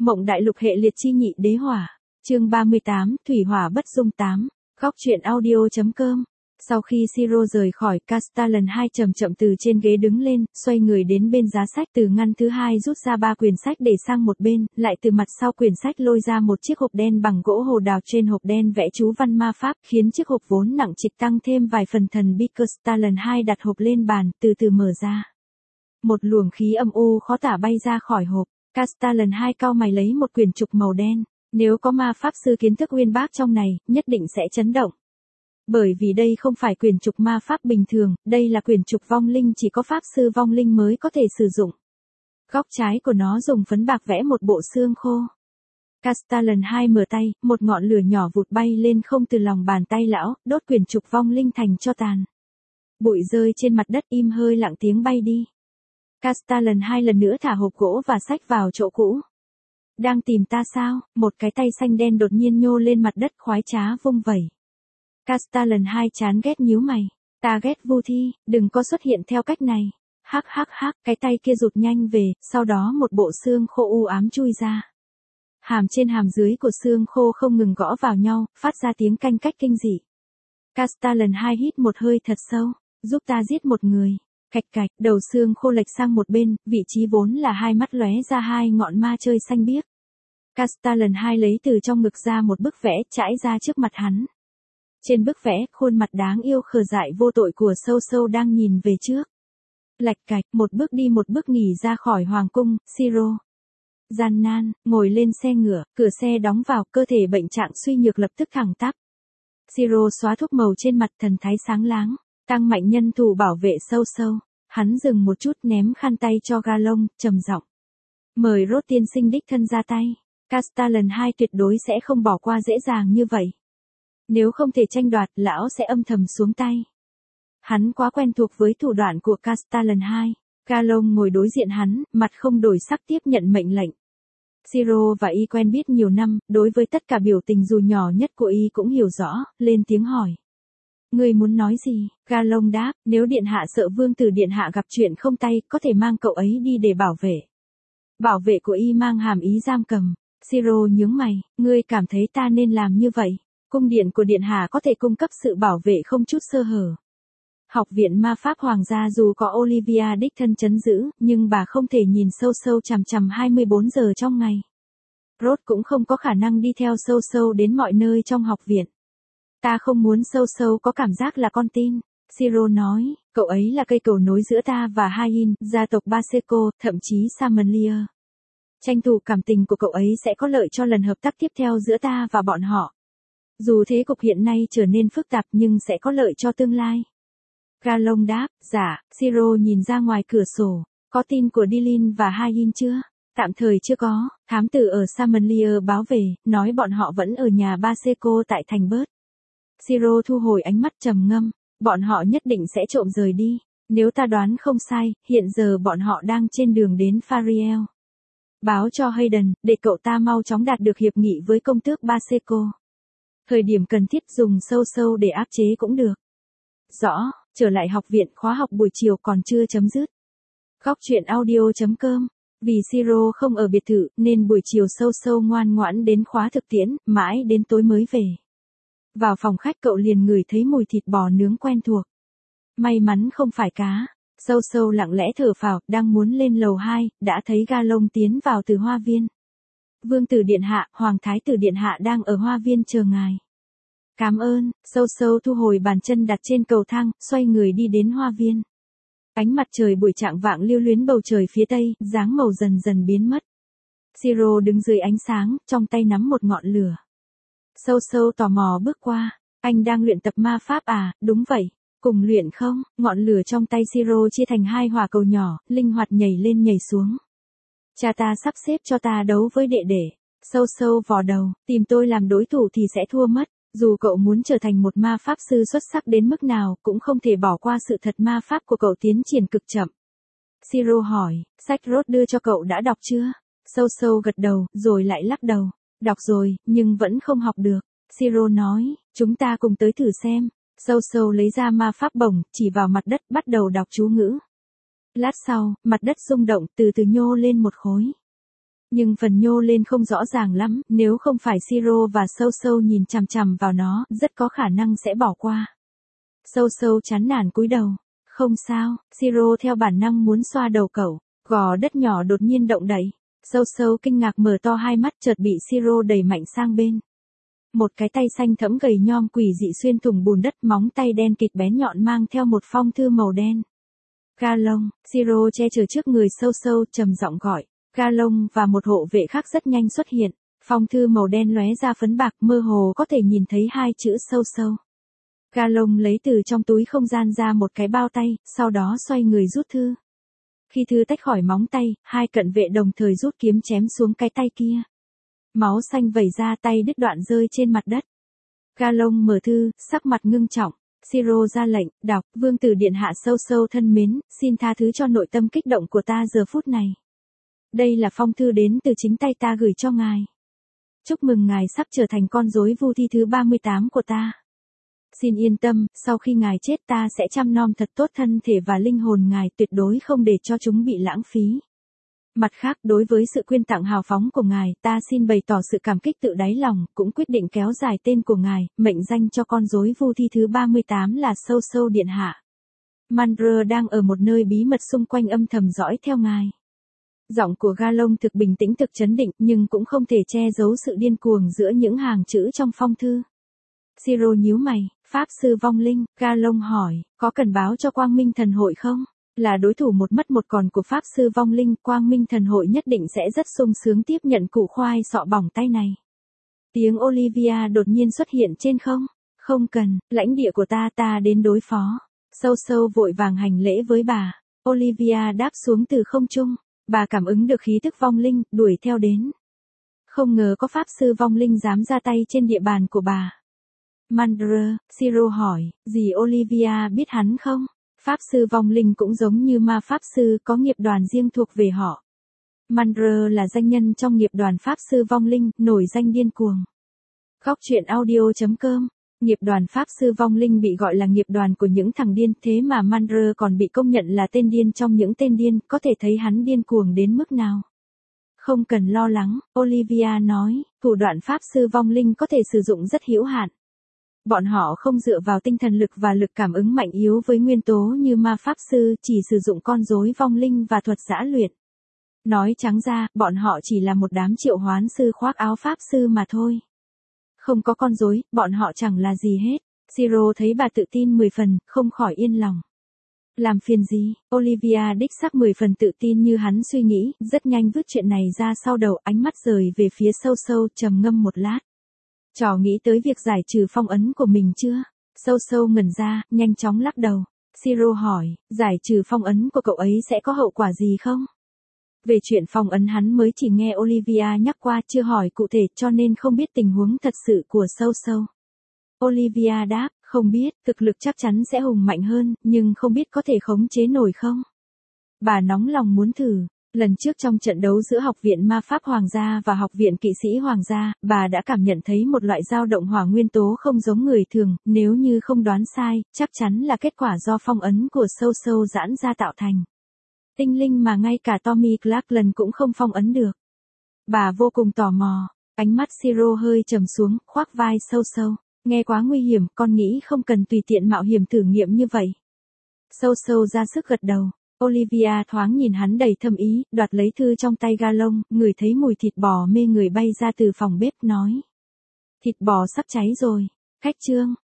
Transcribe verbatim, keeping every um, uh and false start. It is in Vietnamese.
Mộng đại lục hệ liệt chi nhị đế hỏa. Chương ba mươi tám, Thủy hỏa bất dung tám. Góc truyện audio.com. Sau khi Siro rời khỏi, Castellan hai chậm chậm từ trên ghế đứng lên, xoay người đến bên giá sách, từ ngăn thứ hai rút ra ba quyển sách để sang một bên, lại từ mặt sau quyển sách lôi ra một chiếc hộp đen bằng gỗ hồ đào, trên hộp đen vẽ chú văn ma pháp, khiến chiếc hộp vốn nặng trịch tăng thêm vài phần thần bí. Castellan hai đặt hộp lên bàn, từ từ mở ra. Một luồng khí âm u khó tả bay ra khỏi hộp. Castellan hai cau mày lấy một quyển trục màu đen. Nếu có ma pháp sư kiến thức uyên bác trong này, nhất định sẽ chấn động. Bởi vì đây không phải quyển trục ma pháp bình thường, đây là quyển trục vong linh, chỉ có pháp sư vong linh mới có thể sử dụng. Góc trái của nó dùng phấn bạc vẽ một bộ xương khô. Castellan hai mở tay, một ngọn lửa nhỏ vụt bay lên không từ lòng bàn tay lão, đốt quyển trục vong linh thành tro tàn. Bụi rơi trên mặt đất, im hơi lặng tiếng bay đi. Castellan hai lần nữa thả hộp gỗ và sách vào chỗ cũ. Đang tìm ta sao? Một cái tay xanh đen đột nhiên nhô lên mặt đất, khoái trá vung vẩy. Castellan hai chán ghét nhíu mày. Ta ghét Vu Thi, đừng có xuất hiện theo cách này. Hắc hắc hắc, cái tay kia rụt nhanh về, sau đó một bộ xương khô u ám chui ra. Hàm trên hàm dưới của xương khô không ngừng gõ vào nhau, phát ra tiếng canh cách kinh dị. Castellan hai hít một hơi thật sâu. Giúp ta giết một người. Cạch cạch, đầu xương khô lệch sang một bên, vị trí vốn là hai mắt lóe ra hai ngọn ma chơi xanh biếc. Castellan hai lấy từ trong ngực ra một bức vẽ, trải ra trước mặt hắn. Trên bức vẽ, khuôn mặt đáng yêu khờ dại vô tội của Sâu Sâu đang nhìn về trước. Lạch cạch, một bước đi một bước nghỉ ra khỏi hoàng cung. Siro gian nan ngồi lên xe ngựa, cửa xe đóng vào, cơ thể bệnh trạng suy nhược lập tức thẳng tắp. Siro xóa thuốc màu trên mặt, thần thái sáng láng. Tăng mạnh nhân thủ bảo vệ Sâu Sâu. Hắn dừng một chút, ném khăn tay cho Galon, trầm giọng. Mời Rốt tiên sinh đích thân ra tay. Castellan hai tuyệt đối sẽ không bỏ qua dễ dàng như vậy. Nếu không thể tranh đoạt, lão sẽ âm thầm xuống tay. Hắn quá quen thuộc với thủ đoạn của Castellan hai. Galon ngồi đối diện hắn, mặt không đổi sắc tiếp nhận mệnh lệnh. Siro và y quen biết nhiều năm, đối với tất cả biểu tình dù nhỏ nhất của y cũng hiểu rõ, lên tiếng hỏi. Ngươi muốn nói gì? Galon đáp, nếu điện hạ sợ vương tử điện hạ gặp chuyện không tay, có thể mang cậu ấy đi để bảo vệ. Bảo vệ của y mang hàm ý giam cầm. Siro nhướng mày, ngươi cảm thấy ta nên làm như vậy? Cung điện của điện hạ có thể cung cấp sự bảo vệ không chút sơ hở. Học viện ma pháp hoàng gia dù có Olivia đích thân trấn giữ, nhưng bà không thể nhìn Sâu Sâu chằm chằm hai mươi bốn giờ trong ngày. Rốt cũng không có khả năng đi theo Sâu Sâu đến mọi nơi trong học viện. Ta không muốn Sâu Sâu có cảm giác là con tin. Siro nói, cậu ấy là cây cầu nối giữa ta và Hain, gia tộc Baseco, thậm chí Samanlier. Tranh thủ cảm tình của cậu ấy sẽ có lợi cho lần hợp tác tiếp theo giữa ta và bọn họ. Dù thế cục hiện nay trở nên phức tạp nhưng sẽ có lợi cho tương lai. Galon đáp, dạ. Siro nhìn ra ngoài cửa sổ. Có tin của Dilin và Hain chưa? Tạm thời chưa có. Thám tử ở Samanlier báo về, nói bọn họ vẫn ở nhà Baseco tại thành Bớt. Siro thu hồi ánh mắt trầm ngâm. Bọn họ nhất định sẽ trộm rời đi. Nếu ta đoán không sai, hiện giờ bọn họ đang trên đường đến Fariel. Báo cho Hayden, để cậu ta mau chóng đạt được hiệp nghị với công tước Baseco. Thời điểm cần thiết dùng Sâu Sâu để áp chế cũng được. Rõ, trở lại học viện, khóa học buổi chiều còn chưa chấm dứt. Góc truyện audio.com. Vì Siro không ở biệt thự, nên buổi chiều Sâu Sâu ngoan ngoãn đến khóa thực tiễn, mãi đến tối mới về. Vào phòng khách cậu liền ngửi thấy mùi thịt bò nướng quen thuộc. May mắn không phải cá. Sâu Sâu lặng lẽ thở phào, đang muốn lên lầu hai, đã thấy Galon tiến vào từ hoa viên. Vương tử điện hạ, hoàng thái tử điện hạ đang ở hoa viên chờ ngài. Cảm ơn. Sâu Sâu thu hồi bàn chân đặt trên cầu thang, xoay người đi đến hoa viên. Ánh mặt trời buổi chạng vạng lưu luyến bầu trời phía tây, dáng màu dần dần biến mất. Siro đứng dưới ánh sáng, trong tay nắm một ngọn lửa. Sâu Sâu tò mò bước qua. Anh đang luyện tập ma pháp à? Đúng vậy. Cùng luyện không? Ngọn lửa trong tay Siro chia thành hai hỏa cầu nhỏ, linh hoạt nhảy lên nhảy xuống. Cha ta sắp xếp cho ta đấu với đệ đệ. Sâu Sâu vò đầu, tìm tôi làm đối thủ thì sẽ thua mất. Dù cậu muốn trở thành một ma pháp sư xuất sắc đến mức nào, cũng không thể bỏ qua sự thật ma pháp của cậu tiến triển cực chậm. Siro hỏi, sách Rốt đưa cho cậu đã đọc chưa? Sâu Sâu gật đầu, rồi lại lắc đầu. Đọc rồi, nhưng vẫn không học được. Siro nói, chúng ta cùng tới thử xem. Sâu Sâu lấy ra ma pháp bổng, chỉ vào mặt đất, bắt đầu đọc chú ngữ. Lát sau, mặt đất rung động, từ từ nhô lên một khối. Nhưng phần nhô lên không rõ ràng lắm, nếu không phải Siro và Sâu Sâu nhìn chằm chằm vào nó, rất có khả năng sẽ bỏ qua. Sâu Sâu chán nản cúi đầu. Không sao, Siro theo bản năng muốn xoa đầu cậu, gò đất nhỏ đột nhiên động đậy. Sâu Sâu kinh ngạc mở to hai mắt chợt bị Siro đẩy mạnh sang bên. Một cái tay xanh thẫm gầy nhom quỷ dị xuyên thủng bùn đất, móng tay đen kịt bén nhọn mang theo một phong thư màu đen. Galong, Siro che chở trước người Sâu Sâu trầm giọng gọi. Galong và một hộ vệ khác rất nhanh xuất hiện. Phong thư màu đen lóe ra phấn bạc, mơ hồ có thể nhìn thấy hai chữ Sâu Sâu. Galong lấy từ trong túi không gian ra một cái bao tay, sau đó xoay người rút thư. Khi thư tách khỏi móng tay, hai cận vệ đồng thời rút kiếm chém xuống cái tay kia. Máu xanh vẩy ra, tay đứt đoạn rơi trên mặt đất. Galong mở thư, sắc mặt ngưng trọng. Siro ra lệnh, đọc, Vương tử điện hạ Sâu Sâu thân mến, xin tha thứ cho nội tâm kích động của ta giờ phút này. Đây là phong thư đến từ chính tay ta gửi cho ngài. Chúc mừng ngài sắp trở thành con rối vu thi thứ ba mươi tám của ta. Xin yên tâm, sau khi ngài chết ta sẽ chăm nom thật tốt thân thể và linh hồn ngài, tuyệt đối không để cho chúng bị lãng phí. Mặt khác, đối với sự quyên tặng hào phóng của ngài, ta xin bày tỏ sự cảm kích tự đáy lòng, cũng quyết định kéo dài tên của ngài, mệnh danh cho con rối vu thi thứ ba mươi tám là Sâu Sâu điện hạ. Mandra đang ở một nơi bí mật xung quanh âm thầm dõi theo ngài. Giọng của Galong thực bình tĩnh, thực chấn định, nhưng cũng không thể che giấu sự điên cuồng giữa những hàng chữ trong phong thư. Siro nhíu mày, Pháp sư vong linh, Galong hỏi, có cần báo cho Quang Minh Thần Hội không? Là đối thủ một mất một còn của Pháp sư vong linh, Quang Minh Thần Hội nhất định sẽ rất sung sướng tiếp nhận củ khoai sọ bỏng tay này. Tiếng Olivia đột nhiên xuất hiện trên không. Không cần, lãnh địa của ta ta đến đối phó. Sâu Sâu vội vàng hành lễ với bà. Olivia đáp xuống từ không trung. Bà cảm ứng được khí tức vong linh, đuổi theo đến. Không ngờ có Pháp sư vong linh dám ra tay trên địa bàn của bà. Mandra, Siro hỏi, dì Olivia biết hắn không? Pháp sư vong linh cũng giống như ma pháp sư, có nghiệp đoàn riêng thuộc về họ. Mandra là danh nhân trong nghiệp đoàn Pháp sư vong linh, nổi danh điên cuồng. Góc truyện audio chấm com. Nghiệp đoàn Pháp sư vong linh bị gọi là nghiệp đoàn của những thằng điên, thế mà Mandra còn bị công nhận là tên điên trong những tên điên, có thể thấy hắn điên cuồng đến mức nào. Không cần lo lắng, Olivia nói, thủ đoạn Pháp sư vong linh có thể sử dụng rất hữu hạn. Bọn họ không dựa vào tinh thần lực và lực cảm ứng mạnh yếu với nguyên tố như ma pháp sư, chỉ sử dụng con rối vong linh và thuật giã luyện. Nói trắng ra, bọn họ chỉ là một đám triệu hoán sư khoác áo pháp sư mà thôi. Không có con rối, bọn họ chẳng là gì hết. Siro thấy bà tự tin mười phần, không khỏi yên lòng. Làm phiền gì, Olivia đích xác mười phần tự tin như hắn suy nghĩ, rất nhanh vứt chuyện này ra sau đầu, ánh mắt rời về phía Sâu Sâu, trầm ngâm một lát. Trò nghĩ tới việc giải trừ phong ấn của mình chưa? Sâu Sâu ngẩn ra, nhanh chóng lắc đầu. Siro hỏi, giải trừ phong ấn của cậu ấy sẽ có hậu quả gì không? Về chuyện phong ấn hắn mới chỉ nghe Olivia nhắc qua, chưa hỏi cụ thể, cho nên không biết tình huống thật sự của Sâu Sâu. Olivia đáp, không biết, thực lực chắc chắn sẽ hùng mạnh hơn, nhưng không biết có thể khống chế nổi không? Bà nóng lòng muốn thử. Lần trước trong trận đấu giữa Học viện Ma Pháp Hoàng gia và Học viện Kỵ sĩ Hoàng gia, bà đã cảm nhận thấy một loại dao động hỏa nguyên tố không giống người thường, nếu như không đoán sai, chắc chắn là kết quả do phong ấn của Sâu Sâu giãn ra tạo thành. Tinh linh mà ngay cả Tommy Clarkland cũng không phong ấn được. Bà vô cùng tò mò, ánh mắt Siro hơi trầm xuống, khoác vai Sâu Sâu. Nghe quá nguy hiểm, con nghĩ không cần tùy tiện mạo hiểm thử nghiệm như vậy. Sâu Sâu ra sức gật đầu. Olivia thoáng nhìn hắn đầy thâm ý, đoạt lấy thư trong tay Galong, ngửi thấy mùi thịt bò mê người bay ra từ phòng bếp, nói. Thịt bò sắp cháy rồi. Khách trương,